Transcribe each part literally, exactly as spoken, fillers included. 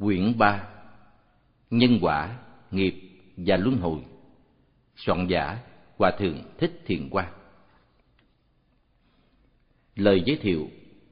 Quyển ba. Nhân quả, nghiệp và luân hồi. Soạn giả Hòa thượng Thích Thiện Quang. Lời giới thiệu.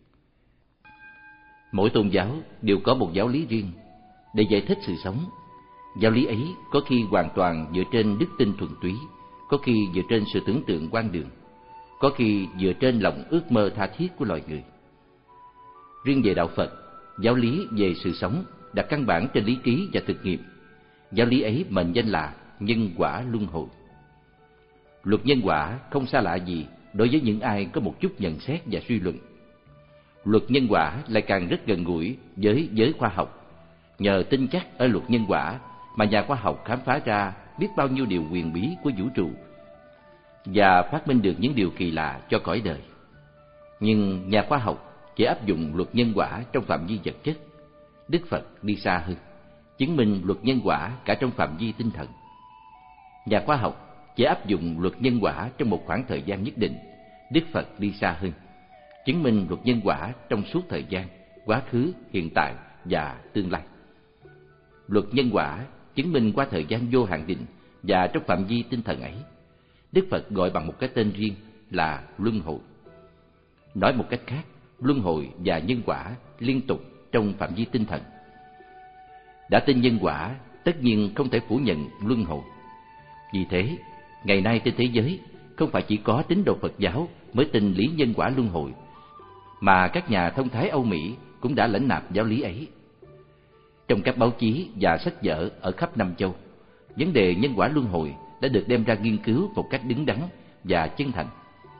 Mỗi tôn giáo đều có một giáo lý riêng để giải thích sự sống. Giáo lý ấy có khi hoàn toàn dựa trên đức tin thuần túy, có khi dựa trên sự tưởng tượng quan đường, có khi dựa trên lòng ước mơ tha thiết của loài người. Riêng về đạo Phật, giáo lý về sự sống đặt căn bản trên lý trí và thực nghiệm. Giáo lý ấy mệnh danh là nhân quả luân hồi. Luật nhân quả không xa lạ gì đối với những ai có một chút nhận xét và suy luận. Luật nhân quả lại càng rất gần gũi với giới khoa học. Nhờ tin chắc ở luật nhân quả mà nhà khoa học khám phá ra biết bao nhiêu điều huyền bí của vũ trụ và phát minh được những điều kỳ lạ cho cõi đời. Nhưng nhà khoa học chỉ áp dụng luật nhân quả trong phạm vi vật chất. Đức Phật đi xa hơn, chứng minh luật nhân quả cả trong phạm vi tinh thần. Nhà khoa học chỉ áp dụng luật nhân quả trong một khoảng thời gian nhất định. Đức Phật đi xa hơn, chứng minh luật nhân quả trong suốt thời gian, quá khứ, hiện tại và tương lai. Luật nhân quả chứng minh qua thời gian vô hạn định và trong phạm vi tinh thần ấy. Đức Phật gọi bằng một cái tên riêng là luân hồi. Nói một cách khác, luân hồi và nhân quả liên tục trong phạm vi tinh thần. Đã tin nhân quả, tất nhiên không thể phủ nhận luân hồi. Vì thế, ngày nay trên thế giới không phải chỉ có tín đồ Phật giáo mới tin lý nhân quả luân hồi, mà các nhà thông thái Âu Mỹ cũng đã lãnh nạp giáo lý ấy. Trong các báo chí và sách vở ở khắp năm châu, vấn đề nhân quả luân hồi đã được đem ra nghiên cứu một cách đứng đắn và chân thành.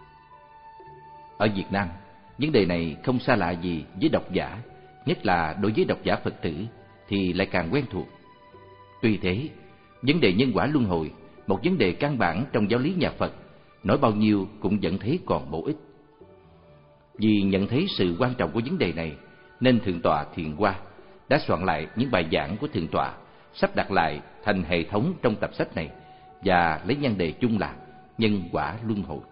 Ở Việt Nam, vấn đề này không xa lạ gì với độc giả, nhất là đối với độc giả Phật tử thì lại càng quen thuộc. Tuy thế, vấn đề nhân quả luân hồi, một vấn đề căn bản trong giáo lý nhà Phật, nói bao nhiêu cũng vẫn thấy còn bổ ích. Vì nhận thấy sự quan trọng của vấn đề này, nên Thượng tọa Thiện Hoa đã soạn lại những bài giảng của Thượng tọa, sắp đặt lại thành hệ thống trong tập sách này và lấy nhan đề chung là Nhân quả luân hồi.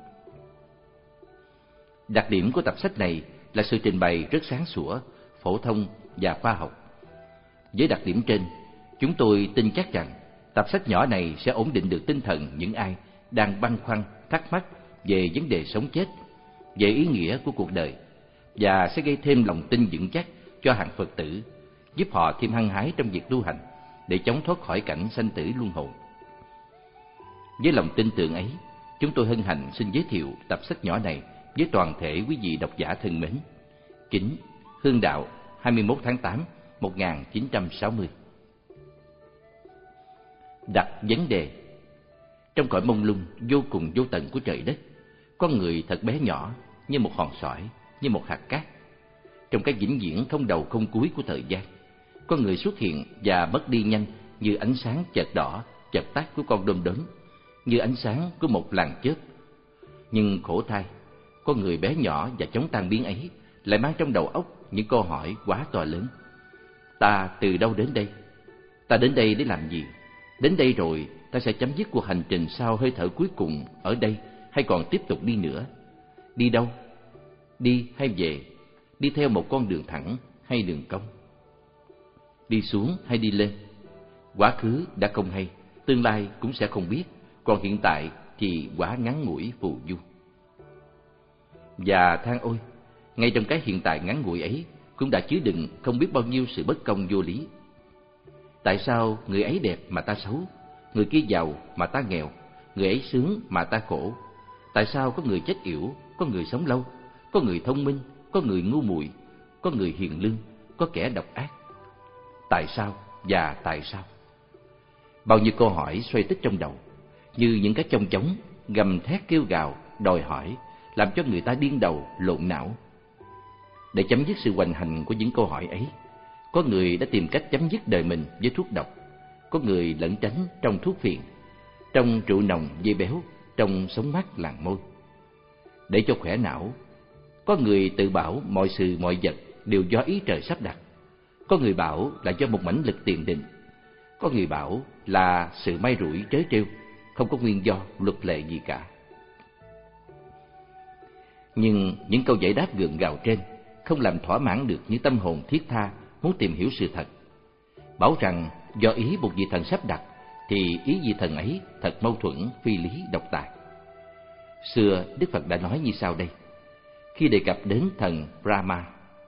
Đặc điểm của tập sách này là sự trình bày rất sáng sủa, phổ thông và khoa học. Với đặc điểm trên, chúng tôi tin chắc rằng tập sách nhỏ này sẽ ổn định được tinh thần những ai đang băn khoăn, thắc mắc về vấn đề sống chết, về ý nghĩa của cuộc đời, và sẽ gây thêm lòng tin vững chắc cho hàng Phật tử, giúp họ thêm hăng hái trong việc tu hành để chống thoát khỏi cảnh sanh tử luân hồi. Với lòng tin tưởng ấy, chúng tôi hân hạnh xin giới thiệu tập sách nhỏ này với toàn thể quý vị độc giả thân mến. Kính Hương Đạo, hai mươi mốt tháng tám, một nghìn chín trăm sáu mươi. Đặt vấn đề. Trong cõi mông lung vô cùng vô tận của trời đất, con người thật bé nhỏ như một hòn sỏi, như một hạt cát. Trong cái vĩnh viễn không đầu không cuối của thời gian, con người xuất hiện và mất đi nhanh như ánh sáng chợt đỏ, chợt tắt của con đom đóm, như ánh sáng của một làn chớp. Nhưng khổ thay, con người bé nhỏ và chóng tan biến ấy lại mang trong đầu óc những câu hỏi quá to lớn. Ta từ đâu đến đây? Ta đến đây để làm gì? Đến đây rồi, ta sẽ chấm dứt cuộc hành trình sau hơi thở cuối cùng ở đây, hay còn tiếp tục đi nữa? Đi đâu? Đi hay về? Đi theo một con đường thẳng hay đường cong? Đi xuống hay đi lên? Quá khứ đã không hay, tương lai cũng sẽ không biết, còn hiện tại thì quá ngắn ngủi phù du. Và than ôi, ngay trong cái hiện tại ngắn ngủi ấy cũng đã chứa đựng không biết bao nhiêu sự bất công vô lý. Tại sao người ấy đẹp mà ta xấu, người kia giàu mà ta nghèo, người ấy sướng mà ta khổ? Tại sao có người chết yểu, có người sống lâu, có người thông minh, có người ngu muội, có người hiền lương, có kẻ độc ác? Tại sao và tại sao? Bao nhiêu câu hỏi xoay tích trong đầu, như những cái chong chóng gầm thét kêu gào, đòi hỏi, làm cho người ta điên đầu, lộn não. Để chấm dứt sự hoành hành của những câu hỏi ấy, có người đã tìm cách chấm dứt đời mình với thuốc độc, có người lẩn tránh trong thuốc phiện, trong rượu nồng dây béo, trong sống mát làn môi. Để cho khỏe não, có người tự bảo mọi sự mọi vật đều do ý trời sắp đặt, có người bảo là do một mãnh lực tiền định, có người bảo là sự may rủi trớ trêu, không có nguyên do luật lệ gì cả. Nhưng những câu giải đáp gượng gạo trên không làm thỏa mãn được những tâm hồn thiết tha muốn tìm hiểu sự thật. bảo rằng do ý một vị thần sắp đặt, thì ý vị thần ấy thật mâu thuẫn, phi lý, độc tài. Xưa Đức Phật đã nói như sau đây, khi đề cập đến thần Brahma: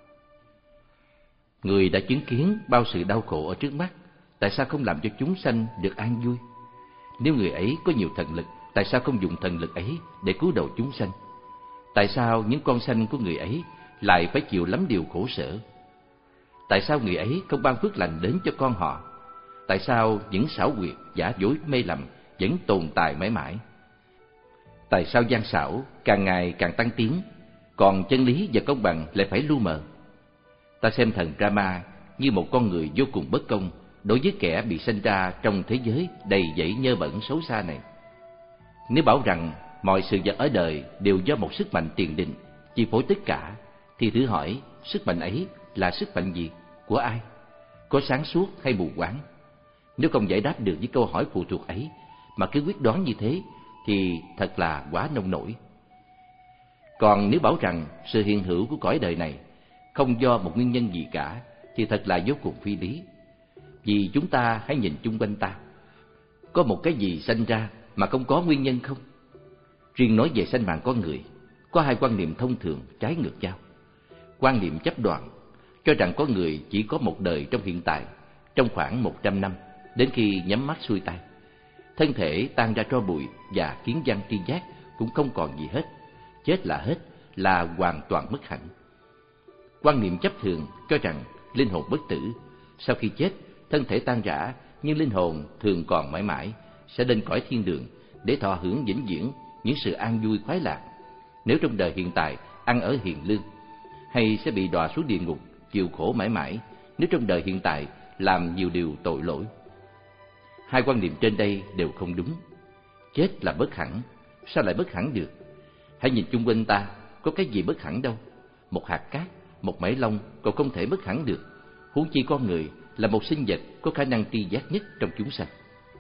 người đã chứng kiến bao sự đau khổ ở trước mắt, tại sao không làm cho chúng sanh được an vui? Nếu người ấy có nhiều thần lực, tại sao không dùng thần lực ấy để cứu độ chúng sanh? Tại sao những con sanh của người ấy lại phải chịu lắm điều khổ sở? Tại sao người ấy không ban phước lành đến cho con họ? Tại sao những xảo quyệt, giả dối, mê lầm vẫn tồn tại mãi mãi? Tại sao gian xảo càng ngày càng tăng tiến, còn chân lý và công bằng lại phải lu mờ? Ta xem thần Brahma như một con người vô cùng bất công đối với kẻ bị sinh ra trong thế giới đầy dẫy nhơ bẩn xấu xa này. Nếu bảo rằng mọi sự vật ở đời đều do một sức mạnh tiền định chi phối tất cả, thì thử hỏi sức mạnh ấy là sức mạnh gì, của ai, có sáng suốt hay mù quáng? Nếu không giải đáp được với câu hỏi phụ thuộc ấy mà cứ quyết đoán như thế, thì thật là quá nông nổi. Còn nếu bảo rằng sự hiện hữu của cõi đời này không do một nguyên nhân gì cả, thì thật là vô cùng phi lý. Vì chúng ta hãy nhìn chung quanh ta, có một cái gì sanh ra mà không có nguyên nhân không? Riêng nói về sanh mạng con người, có hai quan niệm thông thường trái ngược nhau. Quan niệm chấp đoạn cho rằng có người chỉ có một đời trong hiện tại, trong khoảng một trăm năm, đến khi nhắm mắt xuôi tay, thân thể tan ra tro bụi và kiến văn tri giác cũng không còn gì hết, chết là hết, là hoàn toàn mất hẳn. Quan niệm chấp thường cho rằng linh hồn bất tử, sau khi chết thân thể tan rã, nhưng linh hồn thường còn mãi mãi, sẽ lên cõi thiên đường để thọ hưởng vĩnh viễn những sự an vui khoái lạc, nếu trong đời hiện tại ăn ở hiền lương, hay sẽ bị đọa xuống địa ngục chịu khổ mãi mãi nếu trong đời hiện tại làm nhiều điều tội lỗi. Hai quan niệm trên đây đều không đúng. Chết là bất hẳn, sao lại bất hẳn được? Hãy nhìn chung quanh ta, có cái gì bất hẳn đâu. Một hạt cát, một mảy lông còn không thể bất hẳn được, huống chi con người là một sinh vật có khả năng tri giác nhất trong chúng sanh.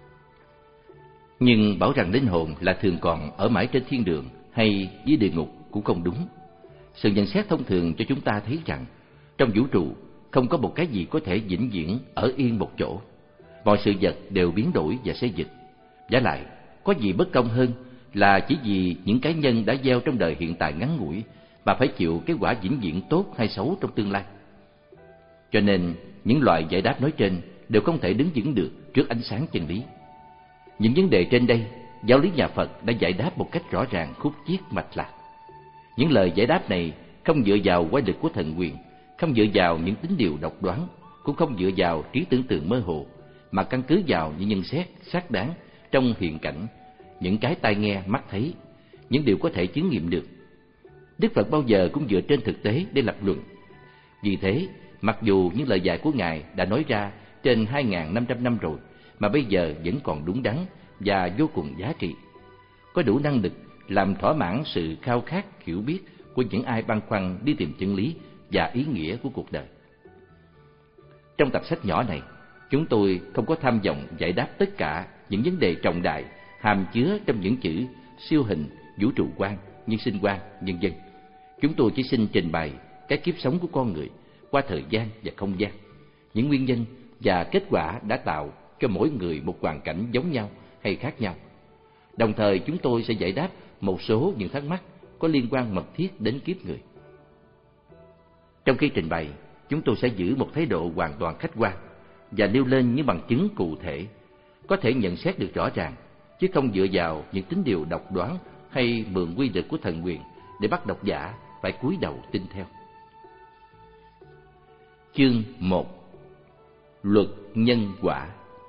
Nhưng bảo rằng linh hồn là thường còn ở mãi trên thiên đường hay dưới địa ngục cũng không đúng. Sự nhận xét thông thường cho chúng ta thấy rằng trong vũ trụ không có một cái gì có thể vĩnh viễn ở yên một chỗ. Mọi sự vật đều biến đổi và xê dịch. Vả lại, có gì bất công hơn là chỉ vì những cá nhân đã gieo trong đời hiện tại ngắn ngủi mà phải chịu cái quả vĩnh viễn tốt hay xấu trong tương lai. Cho nên, những loại giải đáp nói trên đều không thể đứng vững được trước ánh sáng chân lý. Những vấn đề trên đây, giáo lý nhà Phật đã giải đáp một cách rõ ràng, khúc chiết, mạch lạc. Những lời giải đáp này không dựa vào quái lực của thần quyền, không dựa vào những tín điều độc đoán, cũng không dựa vào trí tưởng tượng mơ hồ, mà căn cứ vào những nhận xét xác đáng trong hiện cảnh, những cái tai nghe, mắt thấy, những điều có thể chứng nghiệm được. Đức Phật bao giờ cũng dựa trên thực tế để lập luận. Vì thế, mặc dù những lời dạy của Ngài đã nói ra trên hai nghìn năm trăm năm rồi, mà bây giờ vẫn còn đúng đắn và vô cùng giá trị, có đủ năng lực làm thỏa mãn sự khao khát hiểu biết của những ai băn khoăn đi tìm chân lý và ý nghĩa của cuộc đời. Trong tập sách nhỏ này, chúng tôi không có tham vọng giải đáp tất cả những vấn đề trọng đại hàm chứa trong những chữ siêu hình, vũ trụ quan, nhân sinh quan, vân vân. Chúng tôi chỉ xin trình bày cái kiếp sống của con người qua thời gian và không gian, những nguyên nhân và kết quả đã tạo cho mỗi người một hoàn cảnh giống nhau hay khác nhau. Đồng thời chúng tôi sẽ giải đáp một số những thắc mắc có liên quan mật thiết đến kiếp người. Trong khi trình bày, chúng tôi sẽ giữ một thái độ hoàn toàn khách quan và nêu lên những bằng chứng cụ thể, có thể nhận xét được rõ ràng, chứ không dựa vào những tín điều độc đoán hay mượn quy lực của thần quyền để bắt độc giả phải cúi đầu tin theo. Chương một. Luật nhân quả.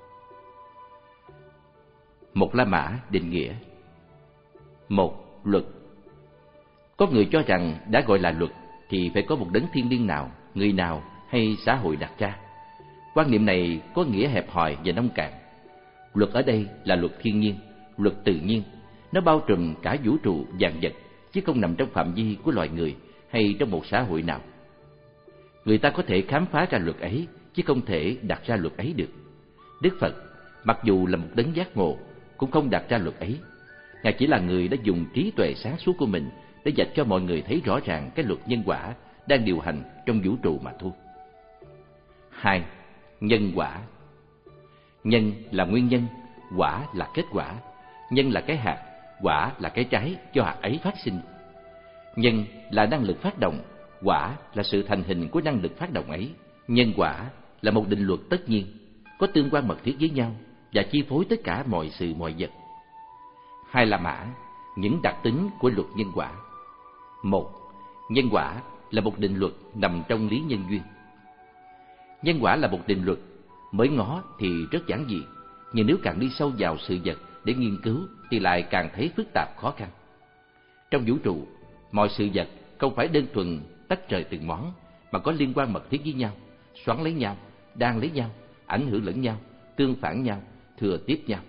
Một La Mã định nghĩa. Một. Luật. Có người cho rằng đã gọi là luật thì phải có một đấng thiên liêng nào, người nào hay xã hội đặt ra. Quan niệm này có nghĩa hẹp hòi và nông cạn. Luật ở đây là luật thiên nhiên, luật tự nhiên. Nó bao trùm cả vũ trụ vạn vật, chứ không nằm trong phạm vi của loài người hay trong một xã hội nào. Người ta có thể khám phá ra luật ấy, chứ không thể đặt ra luật ấy được. Đức Phật, mặc dù là một đấng giác ngộ, cũng không đặt ra luật ấy. Ngài chỉ là người đã dùng trí tuệ sáng suốt của mình để dạy cho mọi người thấy rõ ràng cái luật nhân quả đang điều hành trong vũ trụ mà thôi. Hai. Nhân quả. Nhân là nguyên nhân, quả là kết quả. Nhân là cái hạt, quả là cái trái cho hạt ấy phát sinh. Nhân là năng lực phát động, quả là sự thành hình của năng lực phát động ấy. Nhân quả là một định luật tất nhiên, có tương quan mật thiết với nhau và chi phối tất cả mọi sự mọi vật. Hai là mã, những đặc tính của luật nhân quả. Một, nhân quả là một định luật nằm trong lý nhân duyên. Nhân quả là một định luật, mới ngó thì rất giản dị, nhưng nếu càng đi sâu vào sự vật để nghiên cứu thì lại càng thấy phức tạp khó khăn. Trong vũ trụ, mọi sự vật không phải đơn thuần tách rời từng món, mà có liên quan mật thiết với nhau, xoắn lấy nhau, đan lấy nhau, ảnh hưởng lẫn nhau, tương phản nhau, thừa tiếp nhau.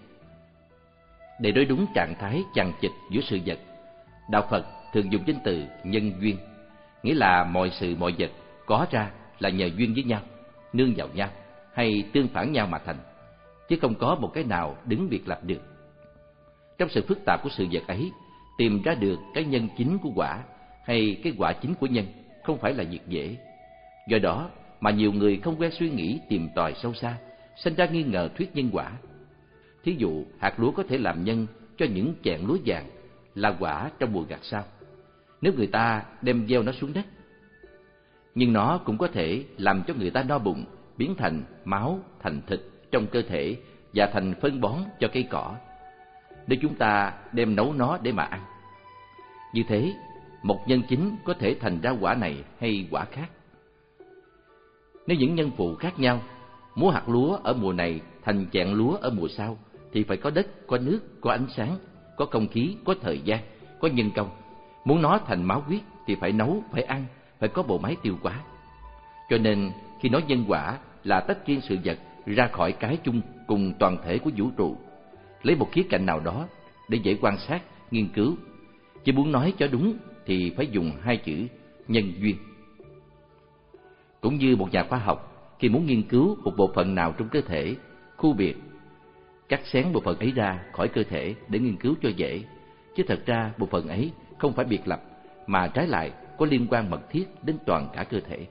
Để nói đúng trạng thái chằng chịt giữa sự vật, đạo Phật thường dùng danh từ nhân duyên, nghĩa là mọi sự mọi vật có ra là nhờ duyên với nhau, nương vào nhau hay tương phản nhau mà thành, chứ không có một cái nào đứng biệt lập được. Trong sự phức tạp của sự vật ấy, tìm ra được cái nhân chính của quả hay cái quả chính của nhân không phải là việc dễ. Do đó mà nhiều người không quen suy nghĩ tìm tòi sâu xa, sinh ra nghi ngờ thuyết nhân quả. Thí dụ, hạt lúa có thể làm nhân cho những chẹn lúa vàng, là quả trong mùa gặt sau, nếu người ta đem gieo nó xuống đất. Nhưng nó cũng có thể làm cho người ta no bụng, biến thành máu, thành thịt trong cơ thể và thành phân bón cho cây cỏ, nếu chúng ta đem nấu nó để mà ăn. Như thế, một nhân chính có thể thành ra quả này hay quả khác. Nếu những nhân phụ khác nhau, muốn hạt lúa ở mùa này thành chẹn lúa ở mùa sau, thì phải có đất, có nước, có ánh sáng, có không khí, có thời gian, có nhân công. Muốn nó thành máu huyết thì phải nấu, phải ăn, phải có bộ máy tiêu hóa. Cho nên khi nói nhân quả là tách riêng sự vật ra khỏi cái chung cùng toàn thể của vũ trụ, lấy một khía cạnh nào đó để dễ quan sát, nghiên cứu. Chỉ muốn nói cho đúng thì phải dùng hai chữ nhân duyên. Cũng như một nhà khoa học khi muốn nghiên cứu một bộ phận nào trong cơ thể, khu biệt, cắt xén bộ phận ấy ra khỏi cơ thể để nghiên cứu cho dễ, chứ thật ra bộ phận ấy không phải biệt lập, mà trái lại có liên quan mật thiết đến toàn cả cơ thể.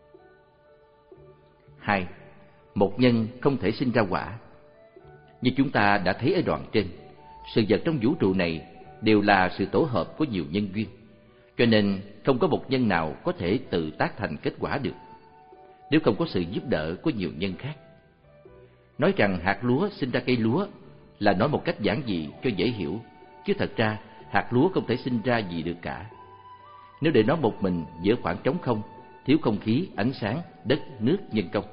Hai, một nhân không thể sinh ra quả. Như chúng ta đã thấy ở đoạn trên, sự vật trong vũ trụ này đều là sự tổ hợp của nhiều nhân duyên, cho nên không có một nhân nào có thể tự tác thành kết quả được, nếu không có sự giúp đỡ của nhiều nhân khác. Nói rằng hạt lúa sinh ra cây lúa là nói một cách giản dị cho dễ hiểu, chứ thật ra hạt lúa không thể sinh ra gì được cả. Nếu để nó một mình giữa khoảng trống không, thiếu không khí, ánh sáng, đất, nước, nhân công.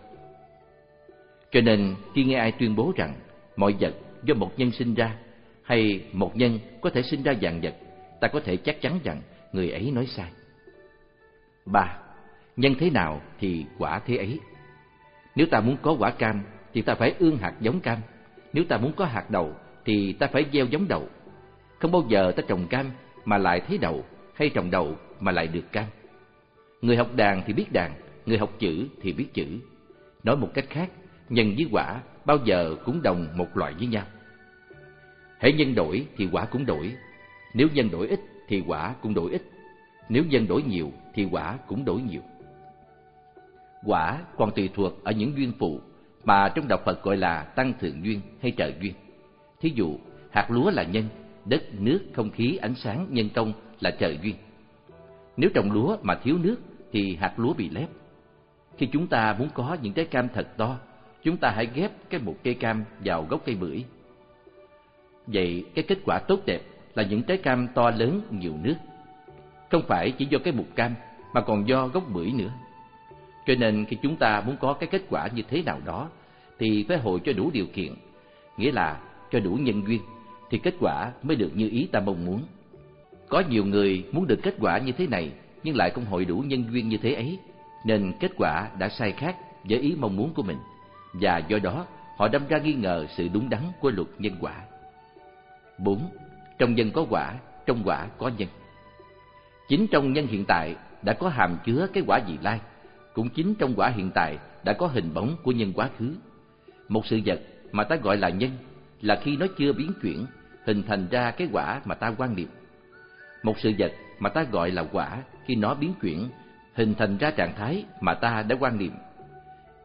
Cho nên khi nghe ai tuyên bố rằng mọi vật do một nhân sinh ra, hay một nhân có thể sinh ra vạn vật, ta có thể chắc chắn rằng người ấy nói sai. Ba, nhân thế nào thì quả thế ấy. Nếu ta muốn có quả cam thì ta phải ươm hạt giống cam. Nếu ta muốn có hạt đậu thì ta phải gieo giống đậu. Không bao giờ ta trồng cam mà lại thấy đậu, hay trồng đậu mà lại được cam. Người học đàn thì biết đàn, người học chữ thì biết chữ. Nói một cách khác, nhân với quả bao giờ cũng đồng một loại với nhau. Hễ nhân đổi thì quả cũng đổi. Nếu nhân đổi ít thì quả cũng đổi ít. Nếu nhân đổi nhiều thì quả cũng đổi nhiều. Quả còn tùy thuộc ở những duyên phụ mà trong đạo Phật gọi là tăng thượng duyên hay trợ duyên. Thí dụ, hạt lúa là nhân, đất, nước, không khí, ánh sáng, nhân công là trợ duyên. Nếu trồng lúa mà thiếu nước thì hạt lúa bị lép. Khi chúng ta muốn có những trái cam thật to, chúng ta hãy ghép cái một cây cam vào gốc cây bưởi. Vậy cái kết quả tốt đẹp là những trái cam to lớn, nhiều nước. Không phải chỉ do cái mục cam mà còn do gốc bưởi nữa. Cho nên khi chúng ta muốn có cái kết quả như thế nào đó thì phải hội cho đủ điều kiện, nghĩa là cho đủ nhân duyên thì kết quả mới được như ý ta mong muốn. Có nhiều người muốn được kết quả như thế này nhưng lại không hội đủ nhân duyên như thế ấy, nên kết quả đã sai khác với ý mong muốn của mình, và do đó họ đâm ra nghi ngờ sự đúng đắn của luật nhân quả. Bốn, trong nhân có quả, trong quả có nhân. Chính trong nhân hiện tại đã có hàm chứa cái quả vị lai, cũng chính trong quả hiện tại đã có hình bóng của nhân quá khứ. Một sự vật mà ta gọi là nhân là khi nó chưa biến chuyển, hình thành ra cái quả mà ta quan niệm. Một sự vật mà ta gọi là quả khi nó biến chuyển, hình thành ra trạng thái mà ta đã quan niệm.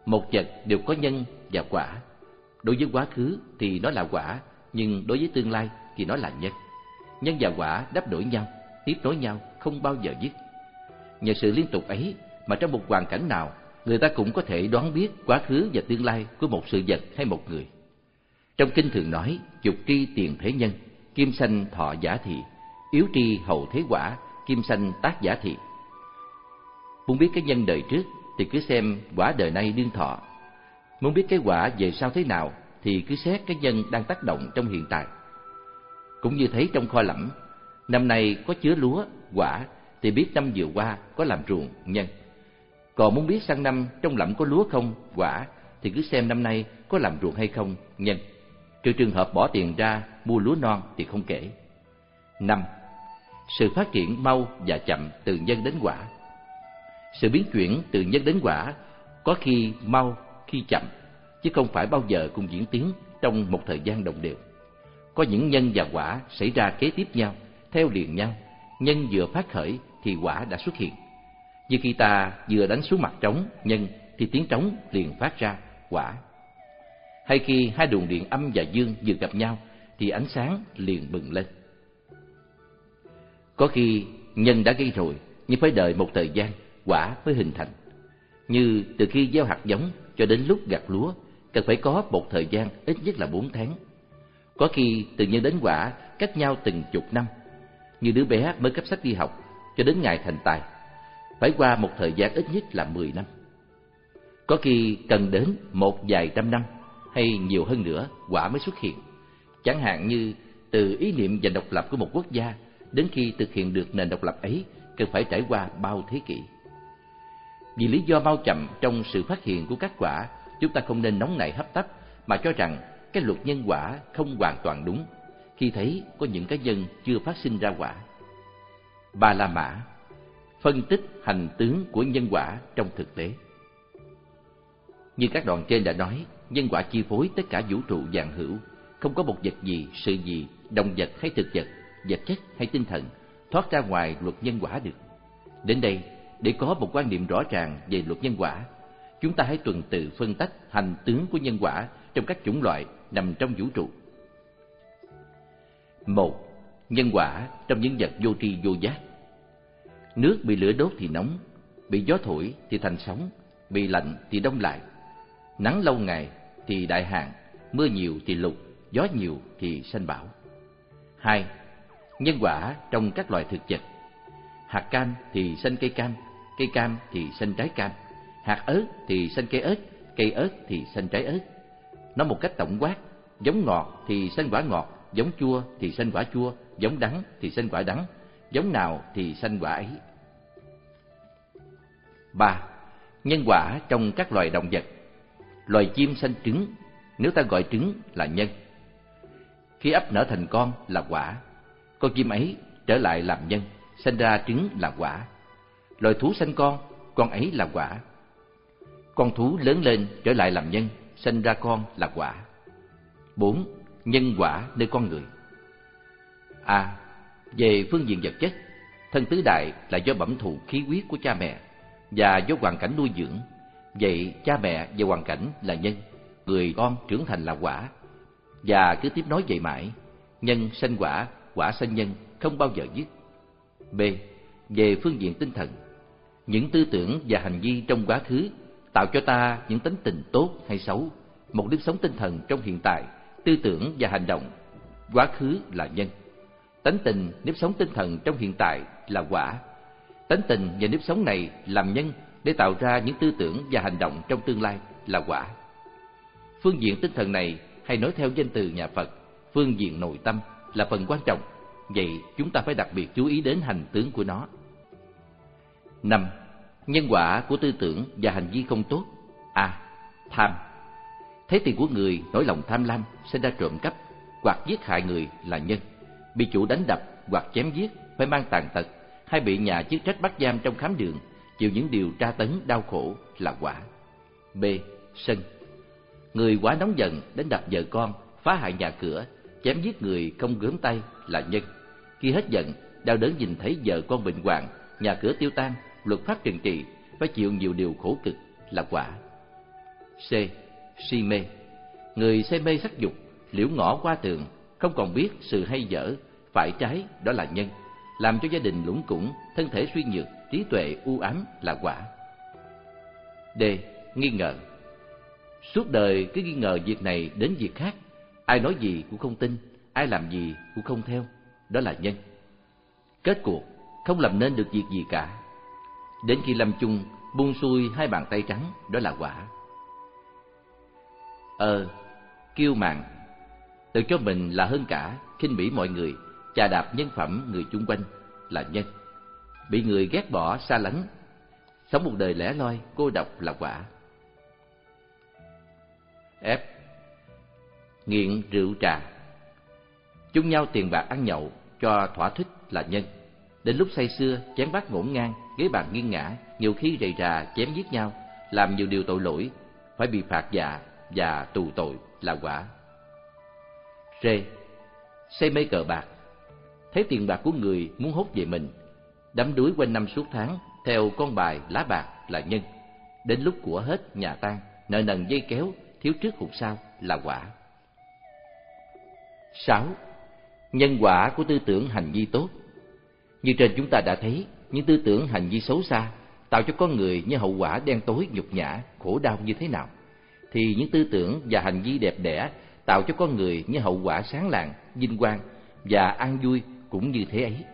Một vật đều có nhân và quả. Đối với quá khứ thì nó là quả, nhưng đối với tương lai thì nó là nhân. Nhân và quả đáp đổi nhau, tiếp nối nhau, không bao giờ dứt. Nhờ sự liên tục ấy mà trong một hoàn cảnh nào, người ta cũng có thể đoán biết quá khứ và tương lai của một sự vật hay một người. Trong kinh thường nói, dục tri tiền thế nhân, kim sanh thọ giả thị, yếu tri hậu thế quả, kim sanh tác giả thị. Muốn biết cái nhân đời trước thì cứ xem quả đời nay đương thọ. Muốn biết cái quả về sau thế nào thì cứ xét cái nhân đang tác động trong hiện tại. Cũng như thấy trong kho lẫm, năm nay có chứa lúa, quả, thì biết năm vừa qua có làm ruộng, nhân. Còn muốn biết sang năm trong lẫm có lúa không, quả, thì cứ xem năm nay có làm ruộng hay không, nhân. Trừ trường hợp bỏ tiền ra mua lúa non thì không kể. Năm. Sự phát triển mau và chậm từ nhân đến quả. Sự biến chuyển từ nhân đến quả có khi mau, khi chậm, chứ không phải bao giờ cùng diễn tiến trong một thời gian đồng đều. Có những nhân và quả xảy ra kế tiếp nhau, theo liền nhau. Nhân vừa phát khởi thì quả đã xuất hiện. Như khi ta vừa đánh xuống mặt trống nhân thì tiếng trống liền phát ra quả. Hay khi hai luồng điện âm và dương vừa gặp nhau thì ánh sáng liền bừng lên. Có khi nhân đã gây rồi, nhưng phải đợi một thời gian quả mới hình thành. Như từ khi gieo hạt giống cho đến lúc gặt lúa cần phải có một thời gian ít nhất là bốn tháng. Có khi từ nhân đến quả cách nhau từng chục năm. Như đứa bé mới cấp sách đi học cho đến ngày thành tài, phải qua một thời gian ít nhất là mười năm. Có khi cần đến một vài trăm năm hay nhiều hơn nữa quả mới xuất hiện. Chẳng hạn như từ ý niệm giành độc lập của một quốc gia đến khi thực hiện được nền độc lập ấy cần phải trải qua bao thế kỷ. Vì lý do mau chậm trong sự phát hiện của các quả, chúng ta không nên nóng nảy hấp tấp mà cho rằng cái luật nhân quả không hoàn toàn đúng khi thấy có những cái nhân chưa phát sinh ra quả. Ba La Mã phân tích hành tướng của nhân quả trong thực tế. Như các đoạn trên đã nói, nhân quả chi phối tất cả vũ trụ vạn hữu, không có một vật gì, sự gì, động vật hay thực vật, vật chất hay tinh thần thoát ra ngoài luật nhân quả được. Đến đây, để có một quan niệm rõ ràng về luật nhân quả, chúng ta hãy tuần tự phân tách hành tướng của nhân quả trong các chủng loại nằm trong vũ trụ. Một. Nhân quả trong những vật vô tri vô giác. Nước bị lửa đốt thì nóng, bị gió thổi thì thành sóng, bị lạnh thì đông lại. Nắng lâu ngày thì đại hạn, mưa nhiều thì lụt, gió nhiều thì sanh bão. Hai. Nhân quả trong các loài thực vật. Hạt cam thì sanh cây cam, cây cam thì sanh trái cam, hạt ớt thì sanh cây ớt, cây ớt thì sanh trái ớt. Nói một cách tổng quát, giống ngọt thì sanh quả ngọt, giống chua thì sanh quả chua, giống đắng thì sanh quả đắng, giống nào thì sanh quả ấy. Ba. Nhân quả trong các loài động vật. Loài chim sanh trứng, nếu ta gọi trứng là nhân. Khi ấp nở thành con là quả, con chim ấy trở lại làm nhân, sanh ra trứng là quả. Loài thú sanh con, con ấy là quả. Con thú lớn lên trở lại làm nhân, sanh ra con là quả. Bốn. Nhân quả nơi con người. A. Về phương diện vật chất, thân tứ đại là do bẩm thụ khí huyết của cha mẹ và do hoàn cảnh nuôi dưỡng. Vậy cha mẹ và hoàn cảnh là nhân, người con trưởng thành là quả, và cứ tiếp nối vậy mãi. Nhân sanh quả, quả sanh nhân, không bao giờ dứt. B. Về phương diện tinh thần, những tư tưởng và hành vi trong quá khứ tạo cho ta những tánh tình tốt hay xấu. Một nếp sống tinh thần trong hiện tại, tư tưởng và hành động quá khứ là nhân. Tánh tình, nếp sống tinh thần trong hiện tại là quả. Tánh tình và nếp sống này làm nhân để tạo ra những tư tưởng và hành động trong tương lai là quả. Phương diện tinh thần này, hay nói theo danh từ nhà Phật, phương diện nội tâm là phần quan trọng. Vậy chúng ta phải đặc biệt chú ý đến hành tướng của nó. Năm. Nhân quả của tư tưởng và hành vi không tốt. A. Tham. Thấy tiền của người nổi lòng tham lam, sinh ra trộm cắp hoặc giết hại người là nhân. Bị chủ đánh đập hoặc chém giết, phải mang tàn tật, hay bị nhà chức trách bắt giam trong khám đường, chịu những điều tra tấn đau khổ là quả. B. Sân. Người quá nóng giận đánh đập vợ con, phá hại nhà cửa, chém giết người không gớm tay là nhân. Khi hết giận, đau đớn nhìn thấy vợ con bệnh hoạn, nhà cửa tiêu tan, luật pháp trừng trị, phải chịu nhiều điều khổ cực là quả. C. Si mê. Người say mê sắc dục, liễu ngõ qua tường, không còn biết sự hay dở, phải trái, đó là nhân, làm cho gia đình lủng củng, thân thể suy nhược, trí tuệ u ám là quả. D. Nghi ngờ. Suốt đời cứ nghi ngờ việc này đến việc khác, ai nói gì cũng không tin, ai làm gì cũng không theo, đó là nhân. Kết cuộc không làm nên được việc gì cả. Đến khi lâm chung, buông xuôi hai bàn tay trắng, đó là quả. Ờ, kiêu mạn. Tự cho mình là hơn cả, khinh bỉ mọi người, chà đạp nhân phẩm người chung quanh là nhân. Bị người ghét bỏ xa lánh, sống một đời lẻ loi cô độc là quả. F. Nghiện rượu trà. Chung nhau tiền bạc ăn nhậu cho thỏa thích là nhân. Đến lúc say sưa, chén bát ngổn ngang, ghế bàn nghiêng ngã, nhiều khi rầy rà chém giết nhau, làm nhiều điều tội lỗi, phải bị phạt dạ và tù tội là quả. C. Say mê cờ bạc. Thấy tiền bạc của người muốn hốt về mình, đắm đuối quanh năm suốt tháng theo con bài lá bạc là nhân. Đến lúc của hết nhà tan, nợ nần dây kéo, thiếu trước hụt sau là quả. Sáu. Nhân quả của tư tưởng hành vi tốt. Như trên chúng ta đã thấy, những tư tưởng hành vi xấu xa tạo cho con người những hậu quả đen tối, nhục nhã, khổ đau như thế nào, thì những tư tưởng và hành vi đẹp đẽ tạo cho con người những hậu quả sáng lạng, vinh quang và an vui cũng như thế ấy.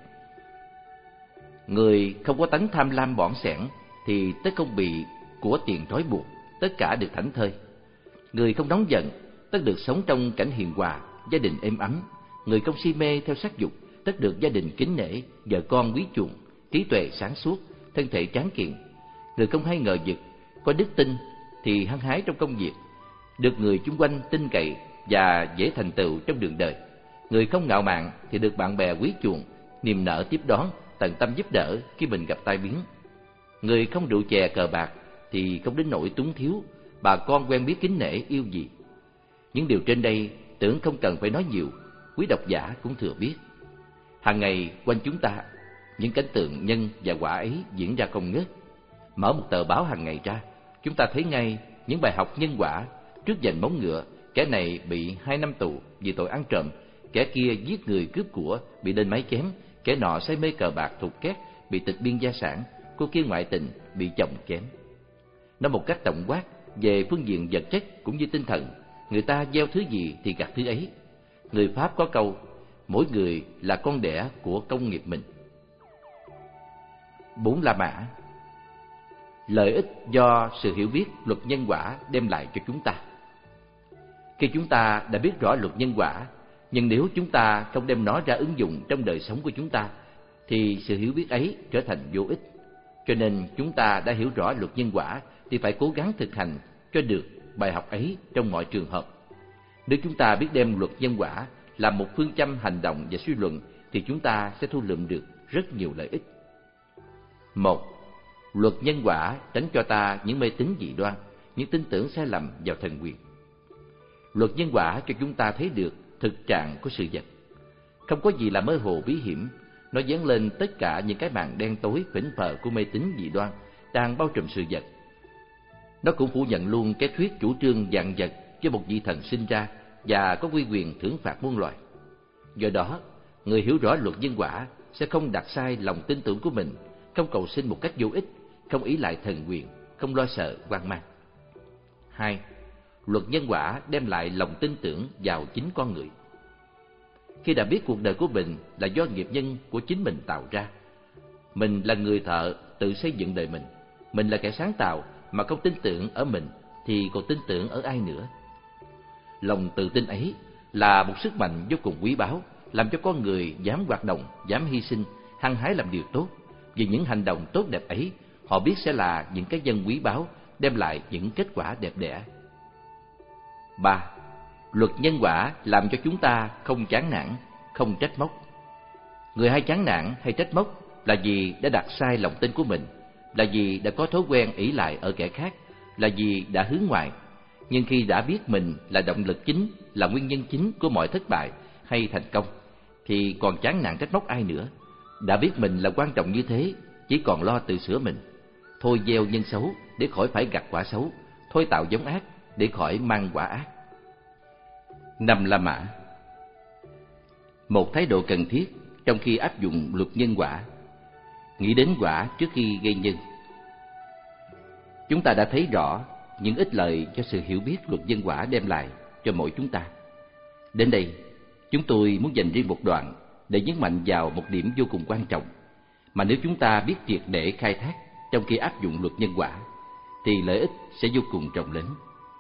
Người không có tánh tham lam bỏn sẻn thì tất không bị của tiền trói buộc, tất cả được thảnh thơi. Người không nóng giận, tất được sống trong cảnh hiền hòa, gia đình êm ấm. Người không si mê theo sắc dục, tất được gia đình kính nể, vợ con quý chuộng, trí tuệ sáng suốt, thân thể tráng kiện. Người không hay ngờ vực, có đức tin thì hăng hái trong công việc, được người chung quanh tin cậy và dễ thành tựu trong đường đời. Người không ngạo mạn thì được bạn bè quý chuộng, niềm nở tiếp đón, tận tâm giúp đỡ khi mình gặp tai biến. Người không rượu chè cờ bạc thì không đến nỗi túng thiếu, bà con quen biết kính nể yêu gì. Những điều trên đây tưởng không cần phải nói nhiều, quý độc giả cũng thừa biết. Hàng ngày quanh chúng ta, những cảnh tượng nhân và quả ấy diễn ra không ngớt. Mở một tờ báo hàng ngày ra, chúng ta thấy ngay những bài học nhân quả. Trước giành móng ngựa, kẻ này bị hai năm tù vì tội ăn trộm, kẻ kia giết người cướp của bị lên máy chém, kẻ nọ say mê cờ bạc thục két bị tịch biên gia sản, cô kia ngoại tình bị chồng chém. Nói một cách tổng quát, về phương diện vật chất cũng như tinh thần, người ta gieo thứ gì thì gặt thứ ấy. Người Pháp có câu, mỗi người là con đẻ của công nghiệp mình. Bốn La Mã. Lợi ích do sự hiểu biết luật nhân quả đem lại cho chúng ta. Khi chúng ta đã biết rõ luật nhân quả, nhưng nếu chúng ta không đem nó ra ứng dụng trong đời sống của chúng ta, thì sự hiểu biết ấy trở thành vô ích. Cho nên chúng ta đã hiểu rõ luật nhân quả thì phải cố gắng thực hành cho được bài học ấy trong mọi trường hợp. Nếu chúng ta biết đem luật nhân quả làm một phương châm hành động và suy luận, thì chúng ta sẽ thu lượm được rất nhiều lợi ích. Một, luật nhân quả tránh cho ta những mê tín dị đoan, những tin tưởng sai lầm vào thần quyền. Luật nhân quả cho chúng ta thấy được thực trạng của sự vật. Không có gì là mơ hồ bí hiểm, nó dán lên tất cả những cái màn đen tối phỉnh phờ của mê tín dị đoan đang bao trùm sự vật. Nó cũng phủ nhận luôn cái thuyết chủ trương vạn vật cho một vị thần sinh ra và có uy quyền thưởng phạt muôn loài. Do đó, người hiểu rõ luật nhân quả sẽ không đặt sai lòng tin tưởng của mình, không cầu xin một cách vô ích, không ý lại thần quyền, không lo sợ hoang mang. Hai, luật nhân quả đem lại lòng tin tưởng vào chính con người. Khi đã biết cuộc đời của mình là do nghiệp nhân của chính mình tạo ra, mình là người thợ tự xây dựng đời mình, mình là kẻ sáng tạo mà không tin tưởng ở mình thì còn tin tưởng ở ai nữa. Lòng tự tin ấy là một sức mạnh vô cùng quý báu, làm cho con người dám hoạt động, dám hy sinh, hăng hái làm điều tốt. Vì những hành động tốt đẹp ấy, họ biết sẽ là những cái nhân quý báu, đem lại những kết quả đẹp đẽ. Ba, luật nhân quả làm cho chúng ta không chán nản, không trách móc. Người hay chán nản hay trách móc là vì đã đặt sai lòng tin của mình, là vì đã có thói quen ỷ lại ở kẻ khác, là vì đã hướng ngoại. Nhưng khi đã biết mình là động lực chính, là nguyên nhân chính của mọi thất bại hay thành công, thì còn chán nản trách móc ai nữa. Đã biết mình là quan trọng như thế, chỉ còn lo tự sửa mình. Thôi gieo nhân xấu để khỏi phải gặt quả xấu, thôi tạo giống ác để khỏi mang quả ác. Năm La Mã. Một thái độ cần thiết trong khi áp dụng luật nhân quả: nghĩ đến quả trước khi gây nhân. Chúng ta đã thấy rõ những ích lợi cho sự hiểu biết luật nhân quả đem lại cho mỗi chúng ta. Đến đây, chúng tôi muốn dành riêng một đoạn để nhấn mạnh vào một điểm vô cùng quan trọng mà nếu chúng ta biết triệt để khai thác trong khi áp dụng luật nhân quả thì lợi ích sẽ vô cùng rộng lớn.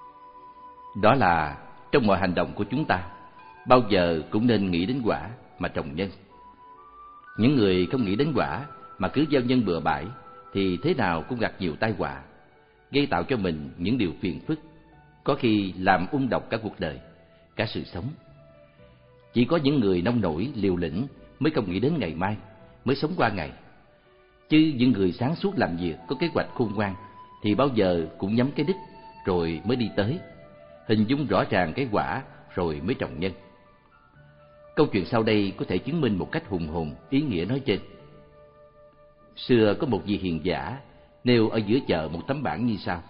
Đó là trong mọi hành động của chúng ta, bao giờ cũng nên nghĩ đến quả mà trồng nhân. Những người không nghĩ đến quả mà cứ gieo nhân bừa bãi thì thế nào cũng gặp nhiều tai họa, gây tạo cho mình những điều phiền phức, có khi làm ung độc cả cuộc đời, cả sự sống. Chỉ có những người nông nổi, liều lĩnh mới không nghĩ đến ngày mai, mới sống qua ngày. Chứ những người sáng suốt làm việc, có kế hoạch khôn ngoan thì bao giờ cũng nhắm cái đích rồi mới đi tới, hình dung rõ ràng cái quả rồi mới trồng nhân. Câu chuyện sau đây có thể chứng minh một cách hùng hồn ý nghĩa nói trên. Xưa có một vị hiền giả nêu ở giữa chợ một tấm bảng như sau: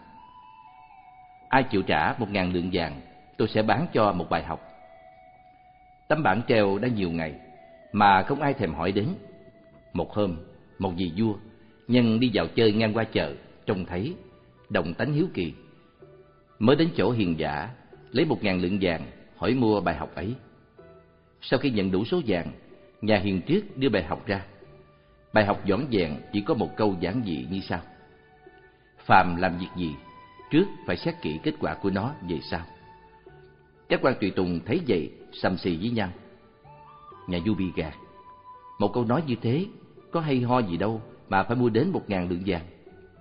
ai chịu trả một ngàn lượng vàng, tôi sẽ bán cho một bài học. Tấm bảng treo đã nhiều ngày mà không ai thèm hỏi đến. Một hôm, một vị vua nhân đi dạo chơi ngang qua chợ, trông thấy, động tánh hiếu kỳ, mới đến chỗ hiền giả lấy một ngàn lượng vàng hỏi mua bài học ấy. Sau khi nhận đủ số vàng, nhà hiền triết đưa bài học ra. Bài học vỏn vẹn chỉ có một câu giản dị như sau: phàm làm việc gì, trước phải xét kỹ kết quả của nó về sau. Các quan tùy tùng thấy vậy sầm xì với nhau. Nhà vua bị gạt. Một câu nói như thế có hay ho gì đâu mà phải mua đến một ngàn lượng vàng.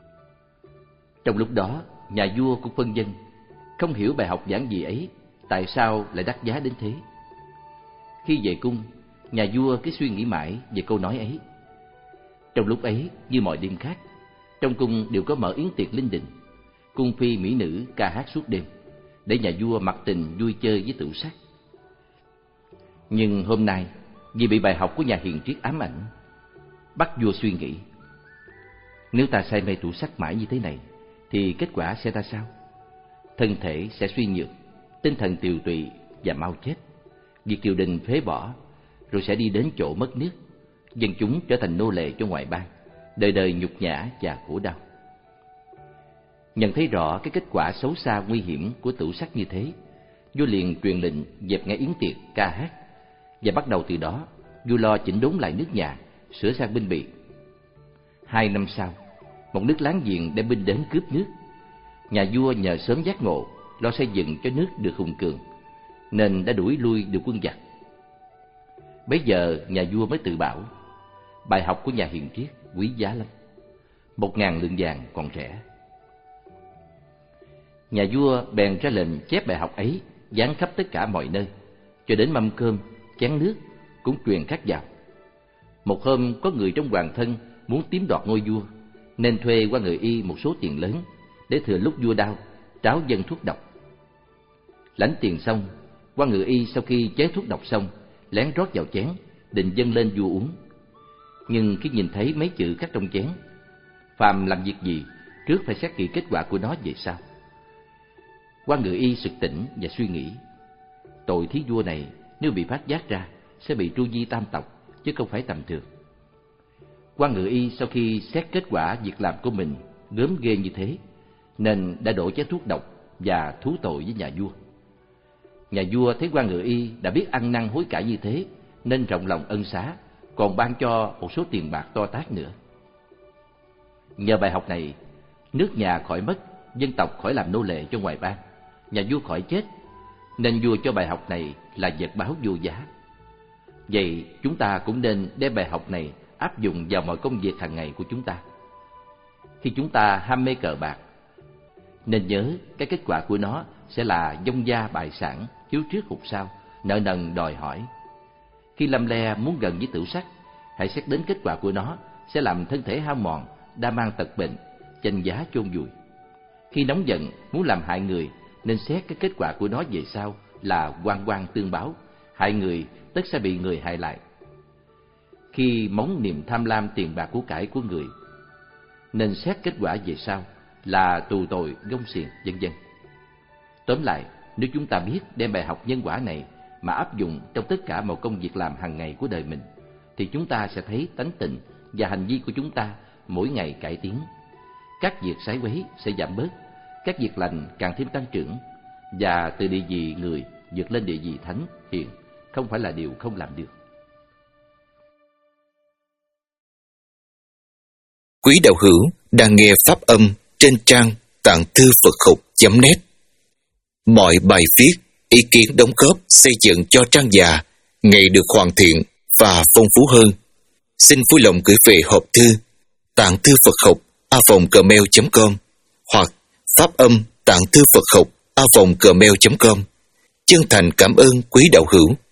Trong lúc đó, nhà vua cũng phân vân, không hiểu bài học giản dị ấy tại sao lại đắt giá đến thế. Khi về cung, nhà vua cứ suy nghĩ mãi về câu nói ấy. Trong lúc ấy, như mọi đêm khác, trong cung đều có mở yến tiệc linh đình, cung phi mỹ nữ ca hát suốt đêm, để nhà vua mặc tình vui chơi với tửu sắc. Nhưng hôm nay, vì bị bài học của nhà hiền triết ám ảnh, bắt vua suy nghĩ. Nếu ta say mê tửu sắc mãi như thế này, thì kết quả sẽ ra sao? Thân thể sẽ suy nhược, tinh thần tiều tụy và mau chết. Việc triều đình phế bỏ, rồi sẽ đi đến chỗ mất nước, dân chúng trở thành nô lệ cho ngoại bang, đời đời nhục nhã và khổ đau. Nhận thấy rõ cái kết quả xấu xa nguy hiểm của tửu sắc như thế, vua liền truyền lệnh dẹp ngay yến tiệc ca hát, và bắt đầu từ đó vua lo chỉnh đốn lại nước nhà, sửa sang binh bị. Hai năm sau, một nước láng giềng đem binh đến cướp nước. Nhà vua nhờ sớm giác ngộ, lo xây dựng cho nước được hùng cường, nên đã đuổi lui được quân giặc. Bấy giờ nhà vua mới tự bảo, bài học của nhà hiền triết quý giá lắm, một ngàn lượng vàng còn rẻ. Nhà vua bèn ra lệnh chép bài học ấy dán khắp tất cả mọi nơi, cho đến mâm cơm, chén nước cũng truyền khắc vào. Một hôm có người trong hoàng thân muốn chiếm đoạt ngôi vua, nên thuê qua người y một số tiền lớn để thừa lúc vua đau tráo dâng thuốc độc. Lãnh tiền xong, qua người y sau khi chế thuốc độc xong lén rót vào chén, định dâng lên vua uống. Nhưng khi nhìn thấy mấy chữ khắc trong chén: phàm làm việc gì, trước phải xét kỹ kết quả của nó về sau, qua người y sực tỉnh và suy nghĩ, tội thí vua này nếu bị phát giác ra sẽ bị tru di tam tộc, chứ không phải tầm thường. Qua người y sau khi xét kết quả việc làm của mình gớm ghê như thế, nên đã đổ chén thuốc độc và thú tội với nhà vua. Nhà vua thấy quan ngự y đã biết ăn năn hối cải như thế, nên rộng lòng ân xá, còn ban cho một số tiền bạc to tát nữa. Nhờ bài học này, nước nhà khỏi mất, dân tộc khỏi làm nô lệ cho ngoại bang, nhà vua khỏi chết, nên vua cho bài học này là vật báo vô giá. Vậy chúng ta cũng nên đem bài học này áp dụng vào mọi công việc hàng ngày của chúng ta. Khi chúng ta ham mê cờ bạc, nên nhớ cái kết quả của nó sẽ là vong gia bại sản, hiếu trước hụt sau, nợ nần đòi hỏi. Khi lăm le muốn gần với tửu sắc, hãy xét đến kết quả của nó sẽ làm thân thể hao mòn, đa mang tật bệnh, chanh giá chôn vùi. Khi nóng giận muốn làm hại người, nên xét cái kết quả của nó về sau là oan oan tương báo, hại người tất sẽ bị người hại lại. Khi móng niềm tham lam tiền bạc của cải của người, nên xét kết quả về sau là tù tội, gông xiềng, vân vân. Tóm lại, nếu chúng ta biết đem bài học nhân quả này mà áp dụng trong tất cả mọi công việc làm hàng ngày của đời mình, thì chúng ta sẽ thấy tánh tình và hành vi của chúng ta mỗi ngày cải tiến. Các việc sái quấy sẽ giảm bớt, các việc lành càng thêm tăng trưởng, và từ địa vị người vượt lên địa vị thánh hiền không phải là điều không làm được. Quý đạo hữu đang nghe pháp âm trên trang tạng thư Phật học chấm net. Mọi bài viết, ý kiến đóng góp xây dựng cho trang già ngày được hoàn thiện và phong phú hơn. Xin vui lòng gửi về hộp thư tạng thư Phật học a vòng gmail chấm com hoặc pháp âm tạng thư Phật học a vòng gmail chấm com. Chân thành cảm ơn quý đạo hữu.